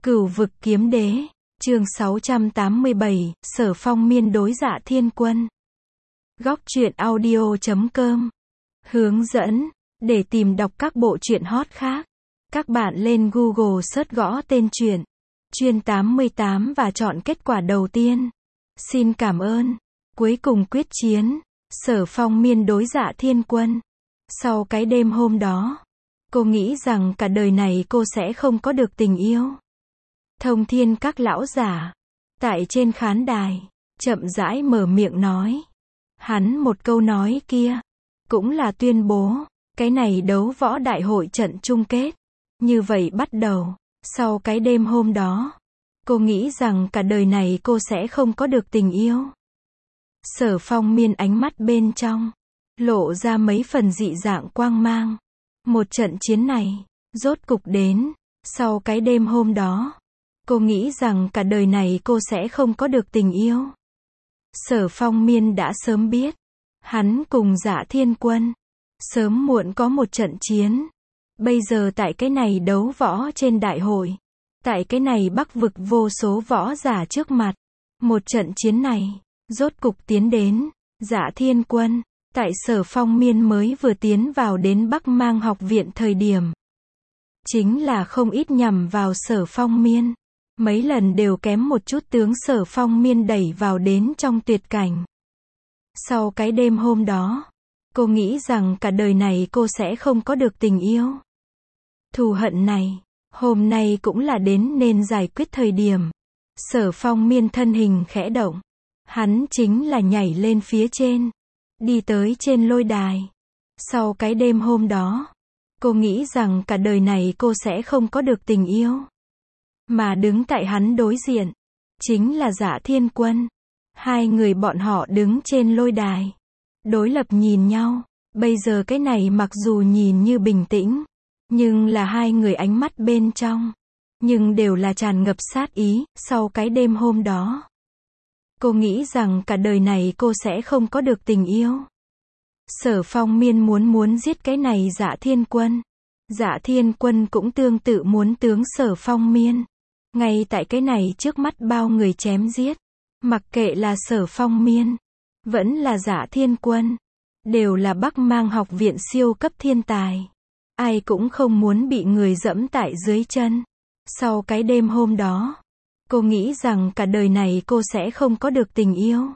Cửu vực kiếm đế, chương 687, Sở Phong Miên đối Dạ Thiên Quân. Góc truyện audio.com. Hướng dẫn, để tìm đọc các bộ truyện hot khác, các bạn lên Google search gõ tên truyện, Chuyên 88 và chọn kết quả đầu tiên. Xin cảm ơn. Cuối cùng quyết chiến, Sở Phong Miên đối Dạ Thiên Quân. Sau cái đêm hôm đó, cô nghĩ rằng cả đời này cô sẽ không có được tình yêu. Thông Thiên các lão giả, tại trên khán đài, chậm rãi mở miệng nói. Hắn một câu nói kia, cũng là tuyên bố, cái này đấu võ đại hội trận chung kết. Như vậy bắt đầu, sau cái đêm hôm đó, cô nghĩ rằng cả đời này cô sẽ không có được tình yêu. Sở Phong Miên ánh mắt bên trong, lộ ra mấy phần dị dạng quang mang. Một trận chiến này, rốt cục đến, sau cái đêm hôm đó, cô nghĩ rằng cả đời này cô sẽ không có được tình yêu. Sở Phong Miên đã sớm biết, hắn cùng Dạ Thiên Quân, sớm muộn có một trận chiến. Bây giờ tại cái này đấu võ trên đại hội, tại cái này Bắc vực vô số võ giả trước mặt, một trận chiến này, rốt cục tiến đến. Dạ Thiên Quân, tại Sở Phong Miên mới vừa tiến vào đến Bắc Mang học viện thời điểm, chính là không ít nhằm vào Sở Phong Miên. Mấy lần đều kém một chút tướng Sở Phong Miên đẩy vào đến trong tuyệt cảnh. Sau cái đêm hôm đó, cô nghĩ rằng cả đời này cô sẽ không có được tình yêu. Thù hận này, hôm nay cũng là đến nên giải quyết thời điểm. Sở Phong Miên thân hình khẽ động. Hắn chính là nhảy lên phía trên, đi tới trên lôi đài. Sau cái đêm hôm đó, cô nghĩ rằng cả đời này cô sẽ không có được tình yêu. Mà đứng tại hắn đối diện, chính là Dạ Thiên Quân. Hai người bọn họ đứng trên lôi đài, đối lập nhìn nhau. Bây giờ cái này mặc dù nhìn như bình tĩnh, nhưng là hai người ánh mắt bên trong, nhưng đều là tràn ngập sát ý. Sau cái đêm hôm đó, cô nghĩ rằng cả đời này cô sẽ không có được tình yêu. Sở Phong Miên muốn giết cái này Dạ Thiên Quân. Dạ Thiên Quân cũng tương tự muốn tướng Sở Phong Miên. Ngay tại cái này trước mắt bao người chém giết. Mặc kệ là Sở Phong Miên, vẫn là Dạ Thiên Quân, đều là Bắc Mang học viện siêu cấp thiên tài. Ai cũng không muốn bị người dẫm tại dưới chân. Sau cái đêm hôm đó, cô nghĩ rằng cả đời này cô sẽ không có được tình yêu.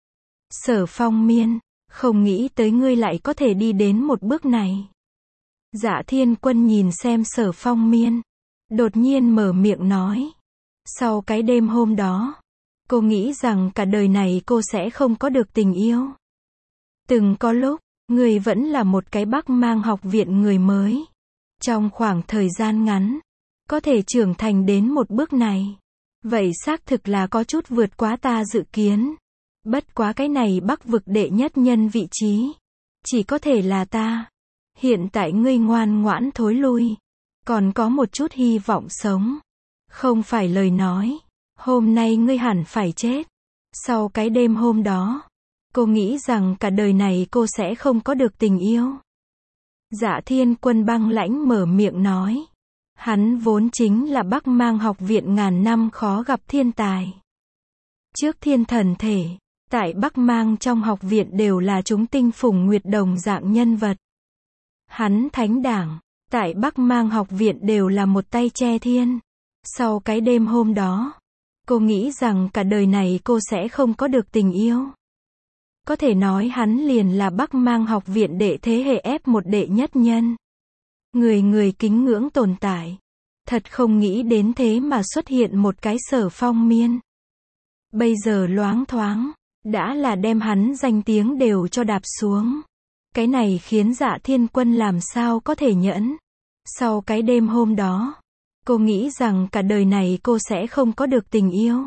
Sở Phong Miên, không nghĩ tới ngươi lại có thể đi đến một bước này. Dạ Thiên Quân nhìn xem Sở Phong Miên, đột nhiên mở miệng nói. Sau cái đêm hôm đó, cô nghĩ rằng cả đời này cô sẽ không có được tình yêu. Từng có lúc, ngươi vẫn là một cái Bắc Mang học viện người mới. Trong khoảng thời gian ngắn, có thể trưởng thành đến một bước này. Vậy xác thực là có chút vượt quá ta dự kiến. Bất quá cái này Bắc vực đệ nhất nhân vị trí, chỉ có thể là ta. Hiện tại ngươi ngoan ngoãn thối lui, còn có một chút hy vọng sống. Không phải lời nói, hôm nay ngươi hẳn phải chết. Sau cái đêm hôm đó, cô nghĩ rằng cả đời này cô sẽ không có được tình yêu. Dạ Thiên Quân băng lãnh mở miệng nói. Hắn vốn chính là Bắc Mang học viện ngàn năm khó gặp thiên tài. Trước thiên thần thể, tại Bắc Mang trong học viện đều là chúng tinh phùng nguyệt đồng dạng nhân vật. Hắn thánh đảng, tại Bắc Mang học viện đều là một tay che thiên. Sau cái đêm hôm đó, cô nghĩ rằng cả đời này cô sẽ không có được tình yêu. Có thể nói hắn liền là Bắc Mang học viện đệ thế hệ F1 đệ nhất nhân. Người người kính ngưỡng tồn tại. Thật không nghĩ đến thế mà xuất hiện một cái Sở Phong Miên. Bây giờ loáng thoáng, đã là đem hắn danh tiếng đều cho đạp xuống. Cái này khiến Dạ Thiên Quân làm sao có thể nhẫn. Sau cái đêm hôm đó, cô nghĩ rằng cả đời này cô sẽ không có được tình yêu.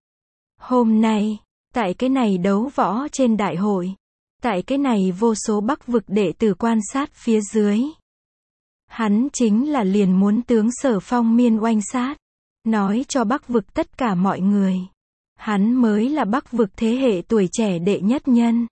Hôm nay, tại cái này đấu võ trên đại hội, tại cái này vô số Bắc vực đệ tử quan sát phía dưới, hắn chính là liền muốn tướng Sở Phong Miên oanh sát, nói cho Bắc vực tất cả mọi người, hắn mới là Bắc vực thế hệ tuổi trẻ đệ nhất nhân.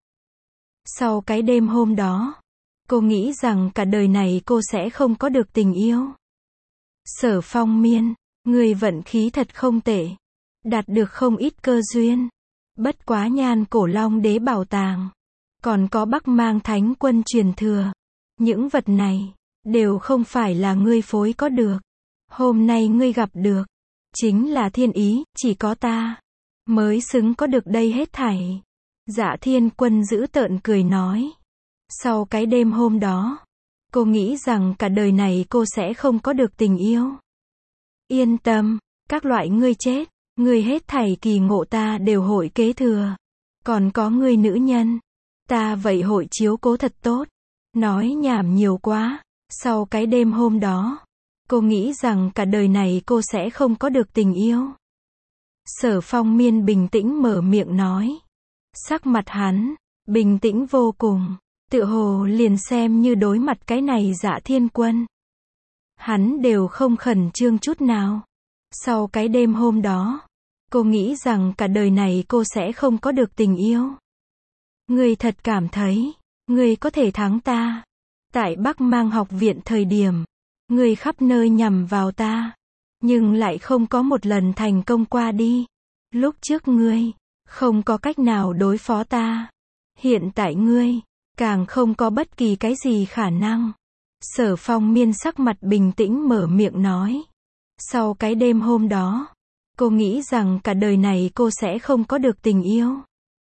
Sau cái đêm hôm đó, cô nghĩ rằng cả đời này cô sẽ không có được tình yêu. Sở Phong Miên, Ngươi vận khí thật không tệ. Đạt được không ít cơ duyên. Bất quá Nhan Cổ Long Đế bảo tàng. Còn có Bắc Mang Thánh Quân truyền thừa. Những vật này, đều không phải là ngươi phối có được. Hôm nay ngươi gặp được, chính là thiên ý, chỉ có ta mới xứng có được đây hết thảy. Dạ Thiên Quân dữ tợn cười nói. Sau cái đêm hôm đó, cô nghĩ rằng cả đời này cô sẽ không có được tình yêu. Yên tâm, các loại ngươi chết, ngươi hết thảy kỳ ngộ ta đều hội kế thừa. Còn có ngươi nữ nhân, ta vậy hội chiếu cố thật tốt. Nói nhảm nhiều quá. Sau cái đêm hôm đó, cô nghĩ rằng cả đời này cô sẽ không có được tình yêu. Sở Phong Miên bình tĩnh mở miệng nói. Sắc mặt hắn, bình tĩnh vô cùng, tựa hồ liền xem như đối mặt cái này Dạ Thiên Quân. Hắn đều không khẩn trương chút nào. Sau cái đêm hôm đó, cô nghĩ rằng cả đời này cô sẽ không có được tình yêu. Ngươi thật cảm thấy, ngươi có thể thắng ta. Tại Bắc Mang học viện thời điểm, ngươi khắp nơi nhằm vào ta, nhưng lại không có một lần thành công qua đi. Lúc trước ngươi, không có cách nào đối phó ta. Hiện tại ngươi, càng không có bất kỳ cái gì khả năng. Sở Phong Miên sắc mặt bình tĩnh mở miệng nói. Sau cái đêm hôm đó, cô nghĩ rằng cả đời này cô sẽ không có được tình yêu.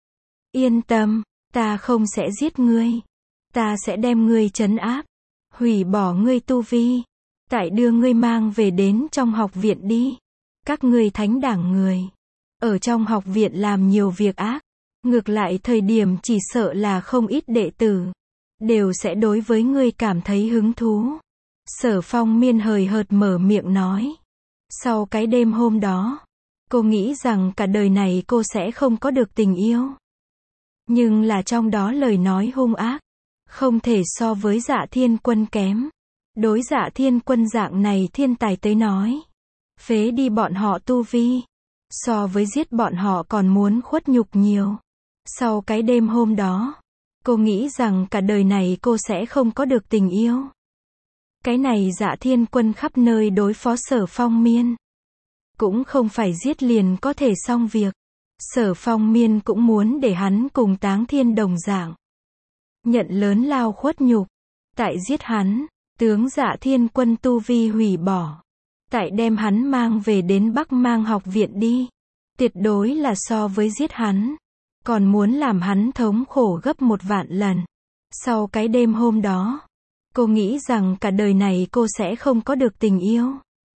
Yên tâm, ta không sẽ giết ngươi. Ta sẽ đem ngươi trấn áp, hủy bỏ ngươi tu vi, tại đưa ngươi mang về đến trong học viện đi. Các ngươi thánh đảng người, ở trong học viện làm nhiều việc ác, ngược lại thời điểm chỉ sợ là không ít đệ tử, đều sẽ đối với ngươi cảm thấy hứng thú. Sở Phong Miên hời hợt mở miệng nói. Sau cái đêm hôm đó, cô nghĩ rằng cả đời này cô sẽ không có được tình yêu. Nhưng là trong đó lời nói hung ác, không thể so với Dạ Thiên Quân kém. Đối Dạ Thiên Quân dạng này thiên tài tới nói, phế đi bọn họ tu vi, so với giết bọn họ còn muốn khuất nhục nhiều. Sau cái đêm hôm đó, cô nghĩ rằng cả đời này cô sẽ không có được tình yêu. Cái này Dạ Thiên Quân khắp nơi đối phó Sở Phong Miên, cũng không phải giết liền có thể xong việc. Sở Phong Miên cũng muốn để hắn cùng Táng Thiên đồng dạng, nhận lớn lao khuất nhục. Tại giết hắn, tướng Dạ Thiên Quân tu vi hủy bỏ, tại đem hắn mang về đến Bắc Mang học viện đi, tuyệt đối là so với giết hắn, còn muốn làm hắn thống khổ gấp 1.000.000 lần. Sau cái đêm hôm đó, cô nghĩ rằng cả đời này cô sẽ không có được tình yêu.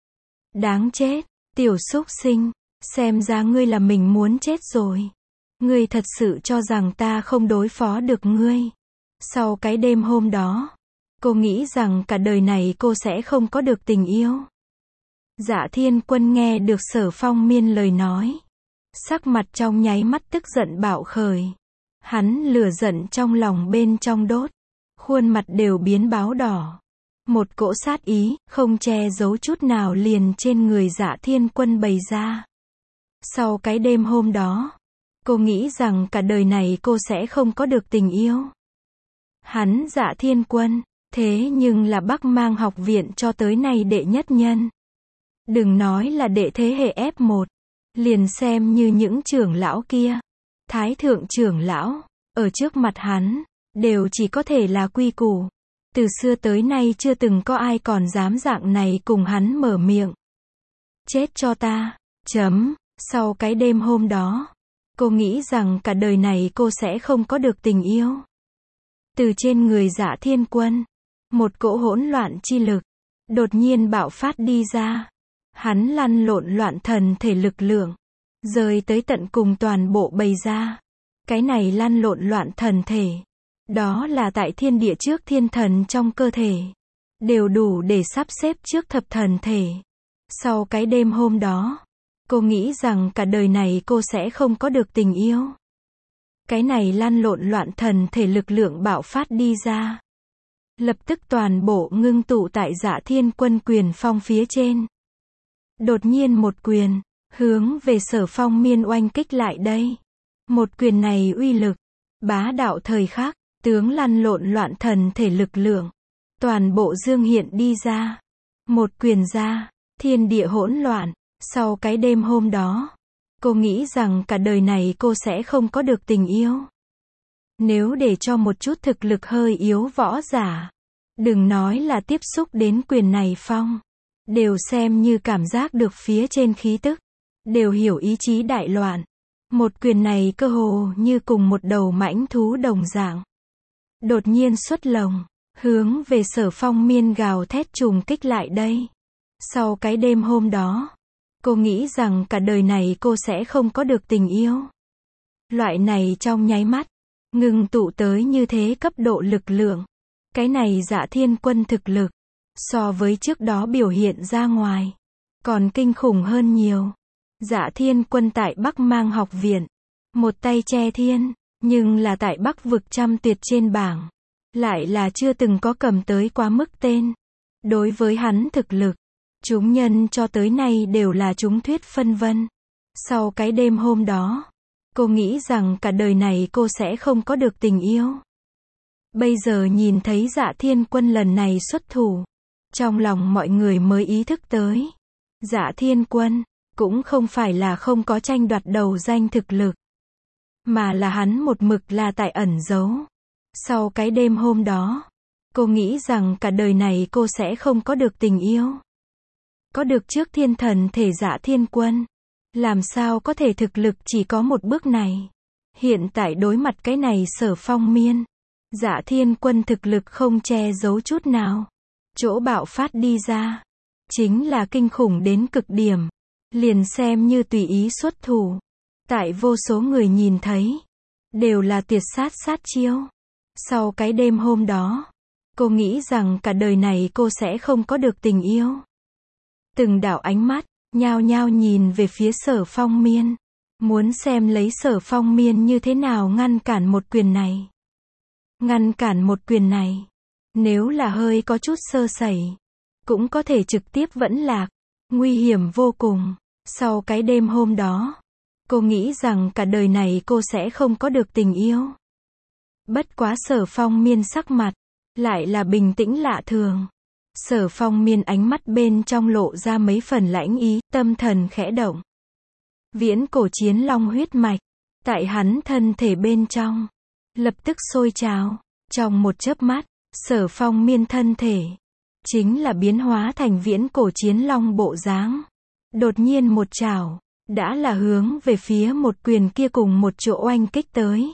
Đáng chết, tiểu súc sinh, xem ra ngươi là mình muốn chết rồi. Ngươi thật sự cho rằng ta không đối phó được ngươi. Sau cái đêm hôm đó, cô nghĩ rằng cả đời này cô sẽ không có được tình yêu. Dạ Thiên Quân nghe được Sở Phong Miên lời nói, sắc mặt trong nháy mắt tức giận bạo khởi. Hắn lửa giận trong lòng bên trong đốt, khuôn mặt đều biến báo đỏ. Một cỗ sát ý, không che giấu chút nào liền trên người Dạ Thiên Quân bày ra. Sau cái đêm hôm đó, cô nghĩ rằng cả đời này cô sẽ không có được tình yêu. Hắn Dạ Thiên Quân, thế nhưng là Bắc Mang học viện cho tới nay đệ nhất nhân. Đừng nói là đệ thế hệ F1, liền xem như những trưởng lão kia, thái thượng trưởng lão, ở trước mặt hắn, đều chỉ có thể là quy củ. Từ xưa tới nay chưa từng có ai còn dám dạng này cùng hắn mở miệng. Chết cho ta, chấm. Sau cái đêm hôm đó, cô nghĩ rằng cả đời này cô sẽ không có được tình yêu. Từ trên người Dạ Thiên Quân, một cỗ hỗn loạn chi lực đột nhiên bạo phát đi ra. Hắn lăn lộn loạn thần thể lực lượng, rơi tới tận cùng toàn bộ bày ra. Cái này lăn lộn loạn thần thể, đó là tại thiên địa trước thiên thần trong cơ thể, đều đủ để sắp xếp trước thập thần thể. Sau cái đêm hôm đó, cô nghĩ rằng cả đời này cô sẽ không có được tình yêu. Cái này lăn lộn loạn thần thể lực lượng bạo phát đi ra, lập tức toàn bộ ngưng tụ tại Dạ Thiên Quân quyền phong phía trên. Đột nhiên một quyền, hướng về Sở Phong Miên oanh kích lại đây. Một quyền này uy lực, bá đạo thời khắc, tướng lăn lộn loạn thần thể lực lượng, toàn bộ dương hiện đi ra. Một quyền ra, thiên địa hỗn loạn. Sau cái đêm hôm đó, cô nghĩ rằng cả đời này cô sẽ không có được tình yêu. Nếu để cho một chút thực lực hơi yếu võ giả, đừng nói là tiếp xúc đến quyền này phong, đều xem như cảm giác được phía trên khí tức, đều hiểu ý chí đại loạn. Một quyền này cơ hồ như cùng một đầu mãnh thú đồng dạng. Đột nhiên xuất lồng, hướng về Sở Phong Miên gào thét trùng kích lại đây. Sau cái đêm hôm đó, cô nghĩ rằng cả đời này cô sẽ không có được tình yêu. Loại này trong nháy mắt, ngừng tụ tới như thế cấp độ lực lượng. Cái này Dạ Thiên Quân thực lực, so với trước đó biểu hiện ra ngoài, còn kinh khủng hơn nhiều. Dạ Thiên Quân tại Bắc Mang học viện, một tay che thiên, nhưng là tại Bắc vực trăm tuyệt trên bảng, lại là chưa từng có cầm tới quá mức tên. Đối với hắn thực lực, chúng nhân cho tới nay đều là chúng thuyết phân vân. Sau cái đêm hôm đó, cô nghĩ rằng cả đời này cô sẽ không có được tình yêu. Bây giờ nhìn thấy Dạ Thiên Quân lần này xuất thủ, trong lòng mọi người mới ý thức tới. Dạ Thiên Quân, cũng không phải là không có tranh đoạt đầu danh thực lực, mà là hắn một mực là tại ẩn giấu. Sau cái đêm hôm đó, cô nghĩ rằng cả đời này cô sẽ không có được tình yêu. Có được trước thiên thần thể Dạ Thiên Quân, làm sao có thể thực lực chỉ có một bước này. Hiện tại đối mặt cái này Sở Phong Miên, Dạ Thiên Quân thực lực không che giấu chút nào. Chỗ bạo phát đi ra, chính là kinh khủng đến cực điểm. Liền xem như tùy ý xuất thủ, tại vô số người nhìn thấy, đều là tuyệt sát chiêu. Sau cái đêm hôm đó, cô nghĩ rằng cả đời này cô sẽ không có được tình yêu. Từng đạo ánh mắt, nhao nhao nhìn về phía Sở Phong Miên, muốn xem lấy Sở Phong Miên như thế nào ngăn cản một quyền này. Ngăn cản một quyền này, nếu là hơi có chút sơ sẩy, cũng có thể trực tiếp vẫn lạc, nguy hiểm vô cùng. Sau cái đêm hôm đó, cô nghĩ rằng cả đời này cô sẽ không có được tình yêu. Bất quá Sở Phong Miên sắc mặt, lại là bình tĩnh lạ thường. Sở Phong Miên ánh mắt bên trong lộ ra mấy phần lãnh ý, tâm thần khẽ động. Viễn cổ chiến long huyết mạch, tại hắn thân thể bên trong, lập tức sôi trào. Trong một chớp mắt, Sở Phong Miên thân thể, chính là biến hóa thành viễn cổ chiến long bộ dáng. Đột nhiên một chảo, đã là hướng về phía một quyền kia cùng một chỗ oanh kích tới.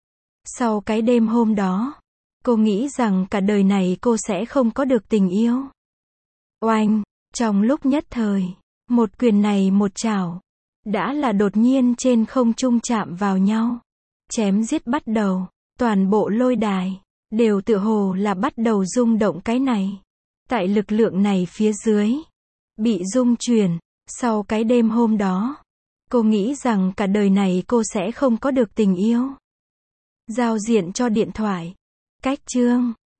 Sau cái đêm hôm đó, cô nghĩ rằng cả đời này cô sẽ không có được tình yêu. Oanh, trong lúc nhất thời, một quyền này một chảo, đã là đột nhiên trên không trung chạm vào nhau. Chém giết bắt đầu, toàn bộ lôi đài, đều tựa hồ là bắt đầu rung động cái này. Tại lực lượng này phía dưới, bị rung chuyển. Sau cái đêm hôm đó, cô nghĩ rằng cả đời này cô sẽ không có được tình yêu. Giao diện cho điện thoại. Cách chương